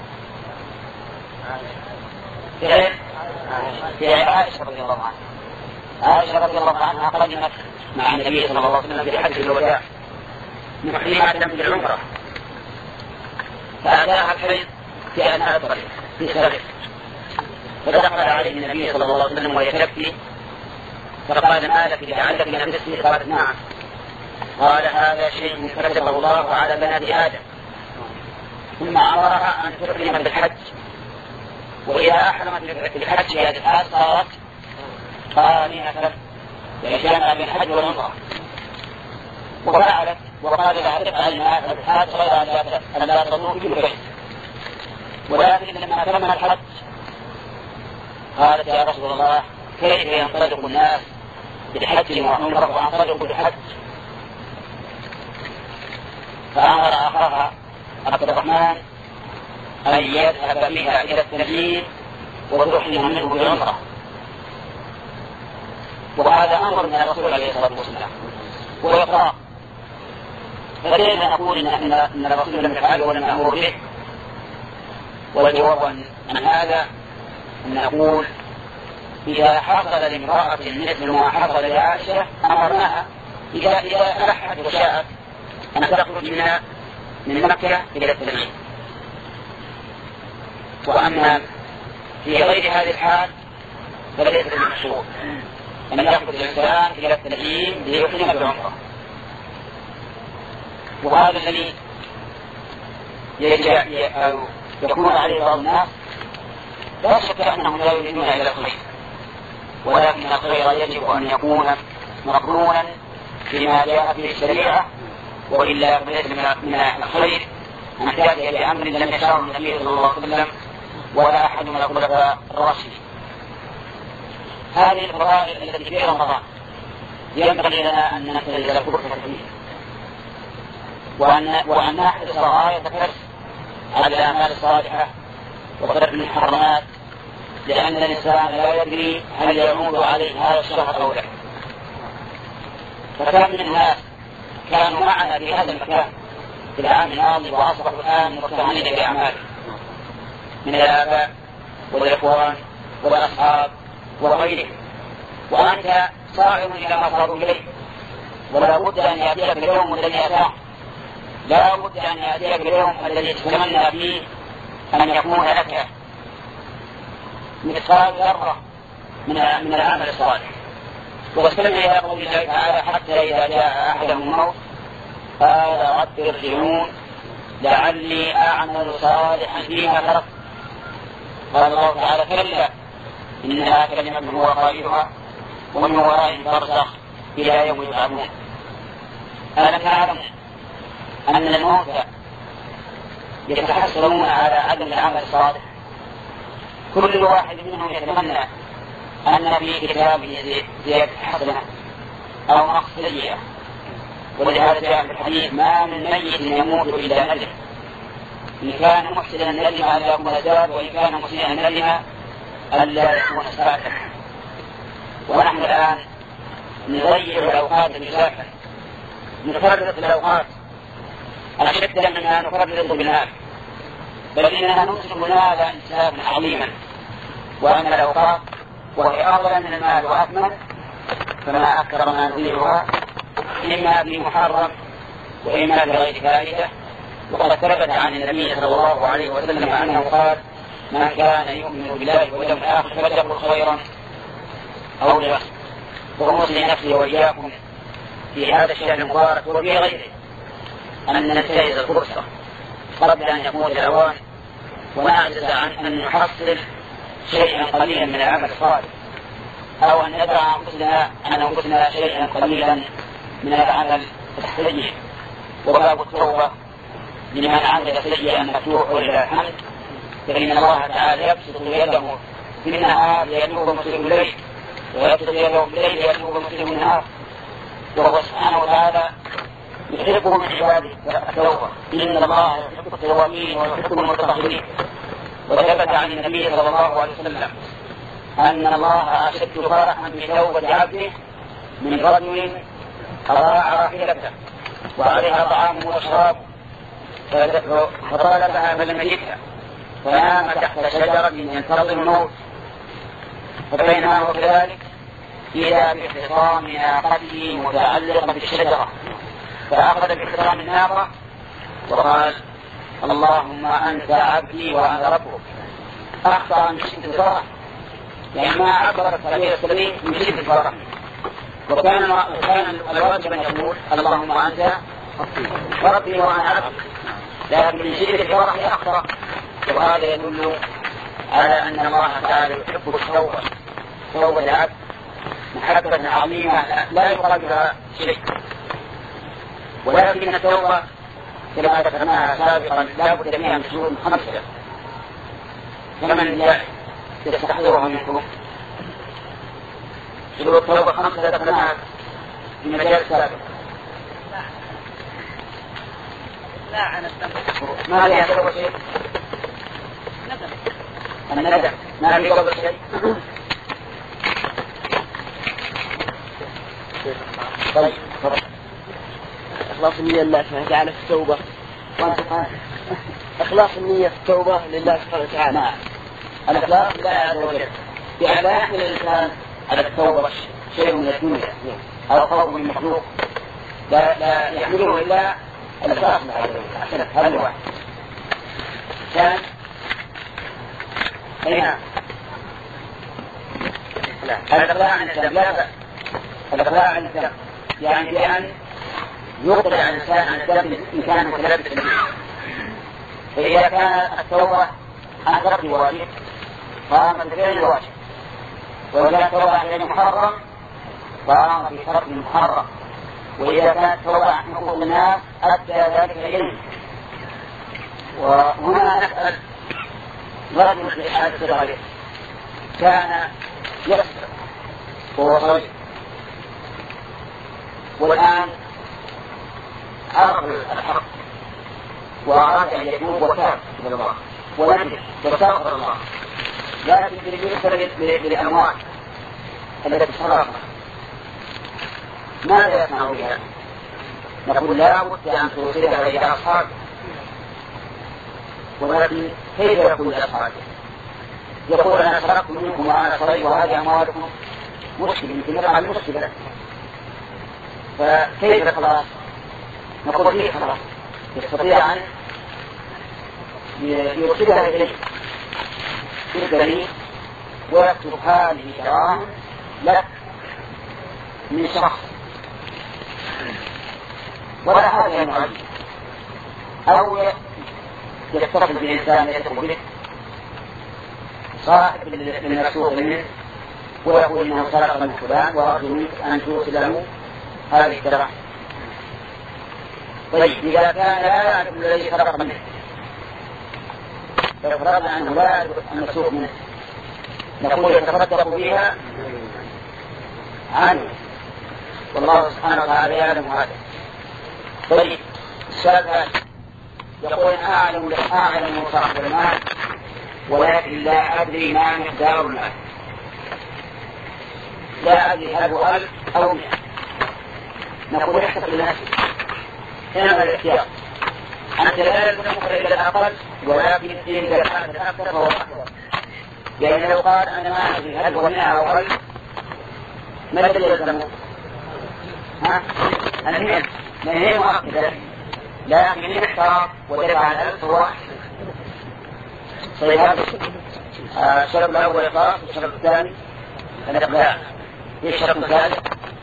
فعل فعل عائشة رضي الله عنها. عائشة رضي الله عنها قدمت مع النبي صلى الله عليه وسلم في حجة الوداع محرمة بالعمرة، فأتاها الحيض في أثناء الطريق في سفر، فدخل عليه النبي صلى الله عليه وسلم وهي تبكي، فقال ما لك لعلك نفستي؟ قالت نعم. قال هذا شيء كتبه الله على بنات آدم، ثم أمرها أن تحرم بالحج، وإذا أحرمت بالحج هذه الحال صارت قارنة وجمع بالحج والعمرة، وفعلت وقال لها تفعل ما الحاج غير أن لا تطوف بالبيت. ولكن لما تم الحج قالت يا رسول الله كيف ينطلق الناس بالحج وعمرة وأنطلق بالحج؟ فأمر أخاها عبد الرحمن أن يذهب بها إلى التنعيم وتحرم منه بالعمرة، وهذا أمر من الرسول عليه الصلاة والسلام ويقرأ. فليس نقول إن, إن الرسول لم يفعله ولم أمر به، والجواب عن هذا أن نقول إذا حصل لامرأة مثل ما حصل لعائشة أمرناها إذا إذا ألحت وشاءت أن تخرج منها من مكة إلى التنعيم. وأما في غير هذه الحال فليس بالمشروع أن يخرج الإنسان إلى التنعيم ليحرم بالعمرة. وهذا الذي يكون عليه بعض الناس لا شك أنهم لا يريدون إلى الخير، ولكن الخير يجب أن يكون مقرونا بما جاء في الشريعة، وإلا ليس من الخير أن تأتي بأمر لم يشاءه النبي صلى الله عليه وسلم ولا أحد من الخلفاء الراشدين. هذه الفضائل التي في رمضان ينبغي لنا أن ننتهز الفرصة فيها، وأن وأن نحرص غاية الحرص على الأعمال الصالحة وترك المحرمات، لأن الإنسان لا يدري هل يعود عليه هذا الشهر أو لا. فكم من الناس كانوا معنا في هذا المكان في العام الماضي وأصبحوا الآن مرتهنين بأعمالهم من الآباء والإخوان والأصحاب وغيرهم، وأنت صاعد إلى ما صاروا إليه، ولا بد أن يأتيك اليوم الذي أتاه، لا بد أن يأتيك اليوم الذي تتمنى فيه أن يكون لك مثقال ذرة من من العمل الصالح. واستمع إلى قول الله تعالى: حتى إذا جاء أحدهم الموت قال رب ارجعون لعلي أعمل صالحا فيما تركت. قال الله تعالى: كلا إنها كلمة هو قائلها ومن ورائهم برزخ إلى يوم يبعثون. ألم تعلموا أن الموتى يتحسرون على عدم العمل الصالح؟ كل واحد منهم يتمنى أن في كتابه زيادة حسنة أو نقص سيئة، ولهذا جاء في الحديث: ما من ميت يموت إلا ندم، إن كان محسنا ندم أن لا يكون زاد، وإن كان مسيئا ندم أن لا يكون ساكتا. ونحن الآن نضيع الأوقات المساكة، نفرط الأوقات أشد منها نفرط بالمال، بل إنها نمسك المال إنسابا عظيما. وأما الأوقات وهي أغلى من المال وأثمن، فما أكثر ما نضيعها إما في محرم وإما بغير فائدة. وقد ثبت عن النبي صلى الله عليه وسلم أنه قال: من كان يؤمن بالله واليوم الآخر فليقل خيرا أو ليصمت. وأوصي نفسي وإياكم في هذا الشهر المبارك وفي غيره أن ننتهز الفرصة قبل أن يكون الأوان، ونعجز عن أن نحصل شيئا قليلا من العمل الصالح، أو أن ندع أنفسنا عن أنفسنا شيئا قليلا من العمل السيء. وباب التوبة لمن عمل سيئا مفتوح ولله الحمد، فإن الله تعالى يبسط يده في النهار ليتوب مسلم الليل، ويبسط يده في الليل ليتوب مسلم النهار. وهو سبحانه وتعالى يحبه من عباده التوبة، إن الله يحب التوابين ويحب المتطهرين. وثبت عن النبي صلى الله عليه وسلم أن الله أشد فرحا بتوبة عبده من رجل أضاع راحلته وعليها طعامه وشرابه فطالبها فلم يجدها، فنام تحت شجرة ينتظر الموت، فبينما هو كذلك إذا باختصام ناقته متعلقة بالشجرة، فأخذ باختصام الناقة وقال: اللهم أنت عبدي وأنا ربك. أخطأ من شدة الفرح، يعني ما عبر السبيل السليم من شدة الفرح، وكان وكان الواجب أن يقول: اللهم أنت ربي وأنا عبدك، لكن من شدة الفرح أخطأ. وهذا يدل على أن الله تعالى يحب التوبة، توبة العبد محبة عظيمة لا يقابلها شيء. ولكن التوبة كما ذكرناها سابقا لا بد منها من شروط خمسة، فمن يستحضرها منكم؟ شروط التوبة خمسة ذكرناها في مجال سابق. لا عن الذنب ما لها توبة شيء؟ ندم. الندم ما في قبل شيء. طيب إخلاص النية لله سبحانه وتعالى في التوبة. إخلاص النية في التوبة لله سبحانه وتعالى. نعم. الإخلاص لله عز وجل، يعني لا يحمل الإنسان على التوبة شيء من الدنيا أو خوف من مخلوق، لا, لا يحمله إلا الإخلاص لله عز وجل. أحسنت، هذا واحد. ثاني هنا الإقلاع عن الذنب، لا بأس. الإقلاع عن الذنب يعني بأن يقلع الإنسان عن الذنب إن كان متلبسا به. فإذا كان التوبة عن ترك الواجب قام بفعل الواجب، وإذا كانت التوبة عن المحرم قام بترك المحرم، وإذا كانت التوبة عن حقوق الناس أدى ذلك إليه. وهنا نسأل رجل في حال صغره كان يسرق وهو صغير، والآن عرف الحق وأراد أن يتوب وتاب إلى الله ونجد واستغفر الله، لكن بالنسبة للأموال التي سرقها ماذا يصنع بها؟ نقول لا بد أن توصلها إلى أصحابه، ولكن كيف يقول لأصحابه؟ يقول أنا سرقت منكم وأنا صغير وهذه أموالكم، مشكلة يمكن يقع المشكلة، فكيف خلاص؟ نقول فيه خلاص يستطيع أن يرسلها إليه في البريد ويكتب هذه دراهم لك من شخص ولا حاجة ينعج، أو يتصل بإنسان يدخل به صاحب من السوق منه ويقول إنه سرق من فلان وأرجو منك أن توصله هذه الدراهم. طيب إذا كان لا يعرف الذي سرق منه، لو فرضنا أنه لا يعرف أن السوق منه، نقول يتصدق بها عنه والله سبحانه وتعالى يعلم هذا. طيب السؤال يقول أعلم أعلم صاحب المال ولكن لا أدري ما مقدار المال، لا أدري هل هو ألف أو مئة، نقول احسب لنفسك هنا الاحتياط، أنت لا يلزمك إلى الأقل ولكن إذا كان الأكثر فهو أكثر، لأن لو قال أنا ما أدري هل هو مئة أو ألف ما الذي يلزمك؟ ها؟ المئة ما هي مؤكدة، لكن احتاط ودفع الألف هو أحسن. طيب هذا الشرط الأول إخلاص، الشرط الثاني الإقلاع، إيش الشرط الثالث؟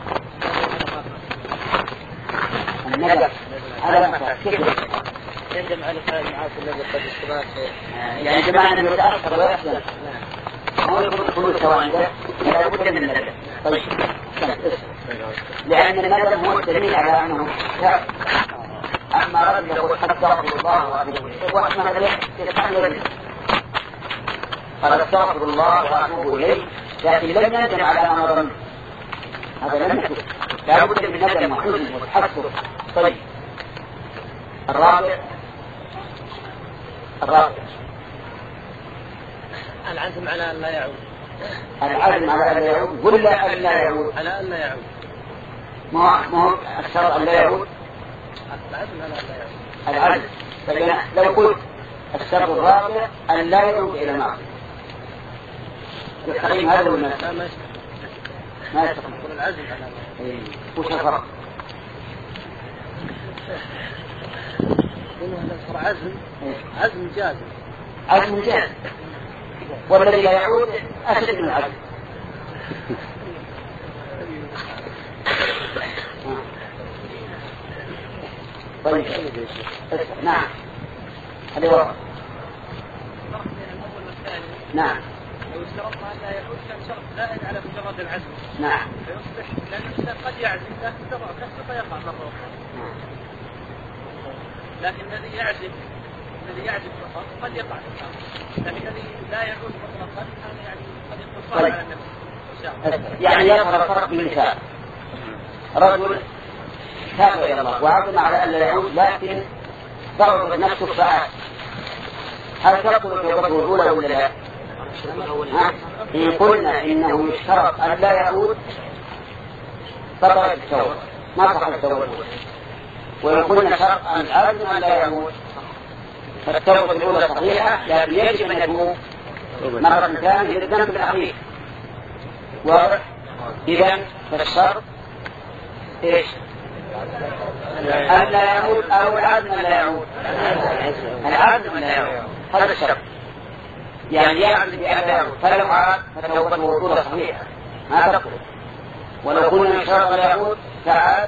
الندب على المساء كيف يندم على فعل المعاصي الذي قد اشتبهت يعني جماعة أنه يتأخر ويحزن هو يقول كل سواء لا بد من الندب. طيب لأن الندب هو الدليل على أنه كافر. أما رجل يقول قد استغفر الله وأتوب إليه وأسمع ذلك يتحمل قال استغفر الله وأتوب إليه، لكن لم يندم على ما ظن، هذا لم يكن، لا بد من ندم وحزن وتحسر. طيب الرابع الرابع العزم على أن لا يعود، العزم على أن لا يعود ولا أن لا يعود؟ على أن لا يعود، ما ما الشرط أن لا يعود، العزم على أن لا يعود، العزم. طيب لو قلت الشرط الرابع أن لا يعود إلى المعصية يستقيم هذا ولا لا؟ ما ما يستقيم. العزم على إيه. وش الفرق؟ هذا عزم عزم جازم، عزم جازم، والذي لا يعود أشد من العزم. طيب نعم هذا هو. نعم لو اشترطنا أن لا يعود كان شرط زائد على مجرد العزم. نعم فيصبح لأن الإنسان قد يعزم لكن تضع كسر فيقع مرة أخرى. لكن الذي يعزم الذي يعزم فقط قد يقع في لكن الذي لا يعود مطلقا هذا يعني قد يقتصر على النفس. يعني يظهر الفرق بالمثال، رجل تاب إلى الله وعزم على أن لا يعود لكن ضرب نفسه فعال، هل تبطل توبته الأولى ولا لا؟ إن قلنا إنه يشترط أن لا يعود بطلت التوبة ما صح التوبة الأولى، وإن قلنا شرط أن العزم أن لا يعود فالتوبة الأولى صحيحة، لكن يجب أن يتوب مرة ثانية للذنب الأخير. واضح؟ إذن فالشرط إيش؟ أن لا يعود أو العزم أن لا يعود؟ العزم أن لا يعود هذا الشرط، يعني يعزم بأن لا يعود، فلو عاد فتوبته الأولى صحيحة ما تقول، ولو قلنا شرط لا يعود فعاد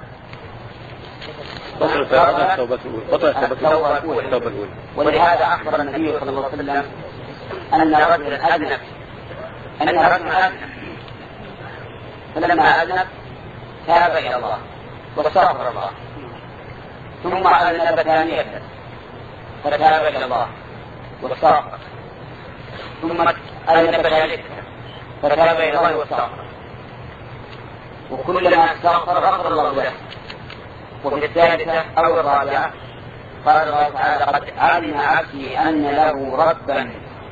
بطلت التوبة الأولى. ولهذا أخبر النبي صلى الله عليه وسلم أن رجلا أذنب أن رجلا أذنب فلما أذنب تاب إلى الله واستغفر الله ثم أذنب ثانية فتاب إلى الله واستغفر، ثم أذنب ثالثة فتاب إلى الله واستغفر، وكلما استغفر غفر الله له. وفي الثالثة أو الرابعة قال الله تعالى قد علم عبدي أن له ربا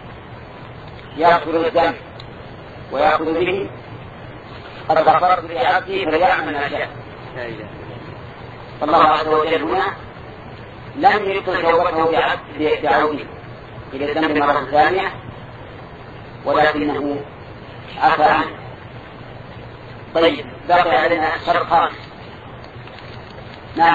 يغفر الذنب ويأخذ به، قد غفرت لعبدي فليعمل ما شاء. فالله عز وجل هنا لم يبطل توبته بعوده إلى الذنب مرة ثانية، ولكنه عفى عنه. طيب، بقي علينا شرط خامس. نعم،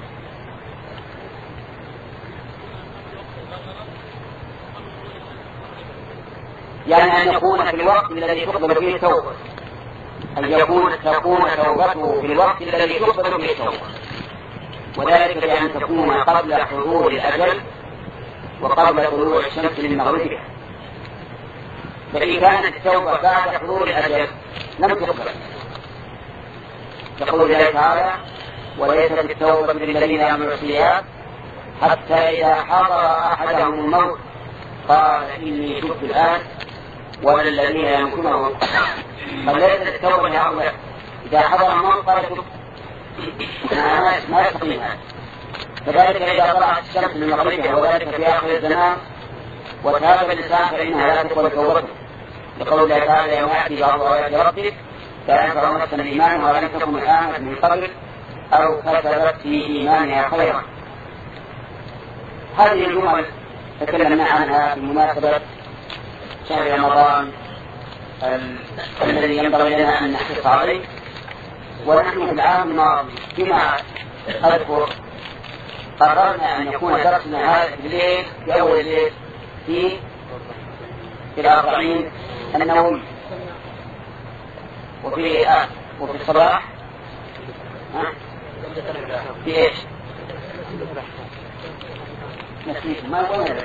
يعني أن يكون في الوقت الذي تقبل فيه التوبة، أن يكون تكون توبته في الوقت الذي تقبل فيه التوبة، وذلك بأن تكون قبل حضور الأجل وقبل طلوع الشمس من مغربها. فإن كانت التوبة بعد حضور الأجل لم تقبل، يقول الله تعالى وليست التوبة للذين يعملون السيئات حتى إذا حضر أحدهم الموت قال إني تبت الآن ولا الذين يمكنهم. فليست التوبة لهؤلاء إذا حضر الموت قال تبت، ما يستقيم هذا. كذلك إذا طلعت الشمس من مغربها وذلك في آخر الزمان وتاب الإنسان فإنها لا تقبل توبته، لقول الله تعالى يوم يأتي بعض آيات ربك فأنفع نفسا إيمانها ولم تكن آمنت من قبل أو كسبت في إيمانها خيرا. هذه الجمل تكلمنا عنها بمناسبة شهر رمضان الذي ينبغي لنا أن نحرص عليه. ونحن في العام الماضي بما أذكر قررنا أن يكون درسنا هذا في الليل في أول الليل في في الأربعين النووي، وفي آه وفي الصباح في إيش؟ نسيت ما قلنا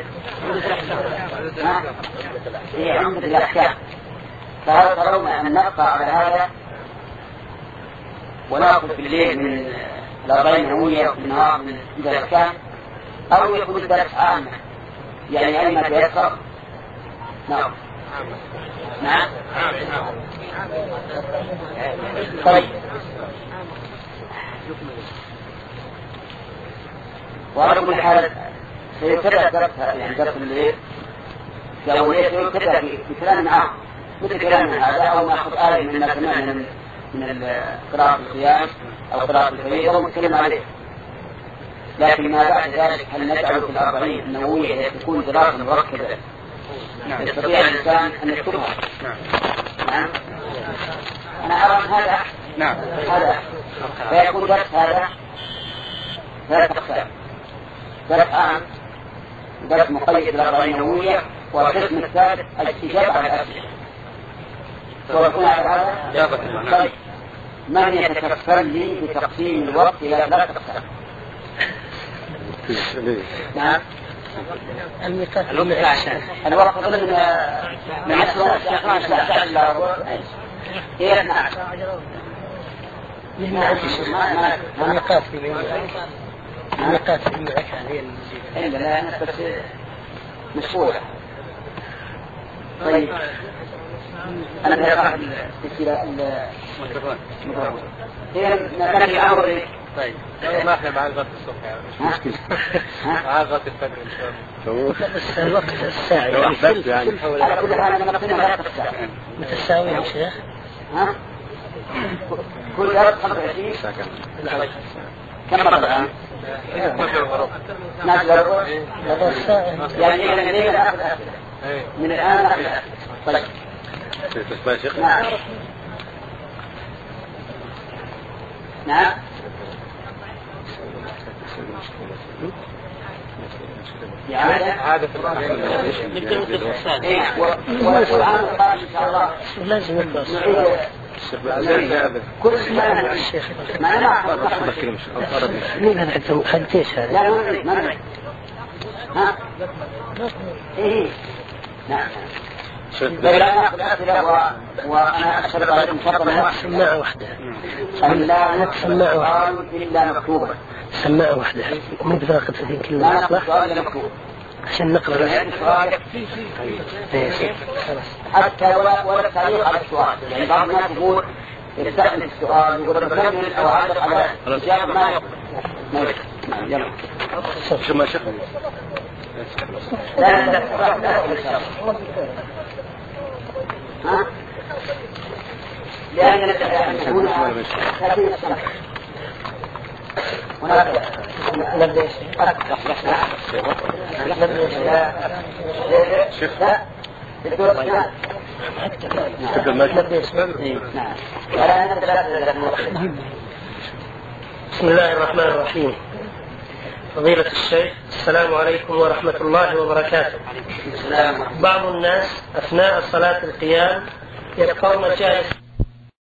في عمدة الأحكام. فهل ترون أن نبقى على هذا ونأخذ في الليل من الأربعين النووية وفي النهار من عمدة الأحكام، أو يكون الدرس عامة يعني أي ما تيسر؟ نعم نعم. طيب، وعلى كل حال سيتبع درسها يعني درس الليل في أولية سيتبع بكلام عام مثل كلام هذا، أو نأخذ آية من ما سمعنا من من قراءة القيام أو قراءة الفريضة ونتكلم عليه. لكن ما بعد ذلك هل نجعل في الأربعين النووية تكون دراسة مركبة يستطيع الإنسان أن يكتبها؟ نعم. أنا أرى هذا نعم هذا فيكون درس هذا ثلاث أقسام: درس عام، درس مقيد بالأربعين النووية، والقسم الثالث الإجابة على الأسئلة. توافقون على هذا؟ طيب، من يتكفل لي بتقسيم الوقت إلى ثلاث أقسام؟ نعم. الميقات الوقت أظن من من أسوأ الشيخان ساعة إلا ربع. إيه نعم. الميقات في الميقات في الميقات هذه إيه لا أنا بس مشغولة. طيب، أنا بأخذ السلسلة الميكروفون. إيه نحن في أمر. طيب، ما احنا مع الغد الصبح يعني مشكلة. مع الغد الفجر إن شاء الله. بس الوقت الساعة يعني. على كل حال أنا نقسم غير الساعة. متى تساوي يا شيخ؟ ها؟ كل درس خمسة وعشرين. كم مرة الآن؟ ناس ضربوا. يعني إذا من نأخذ من الآن نأخذ. طيب. نعم. نعم. عادة نبدأ بالتفصيل. إيه، والقرآن القادم إن شاء الله لازم يخلص. كل سنة الشيخ ما نعرف. مين هذا حتى خلتيش هذا؟ لا ما نريد ما نريد. ها؟ إيه. نعم. لا نأخذ أسئلة وأنا أشرب عليكم شرطا سماعة واحدة. أن لا نسمع إلا مكتوبة. سماعة واحدة مو بذاقة ثلاثين كلمة لا نقرأ سؤال إلا مكتوب عشان نقرأ يعني سؤالك حتى ولا تعليق على السؤال. يعني بعض الناس يقول يستأنف السؤال يقول بكمل أو عادق على الإجابة ما يقول ما يقول. يلا شو ما شكل لا لا لا لا ها لأن هنا ثلاثين سنة هناك نبدأ شيخ بسم الله الرحمن الرحيم. فضيلة الشيخ السلام عليكم ورحمة الله وبركاته. بعض الناس أثناء صلاة القيام يبقون جالسين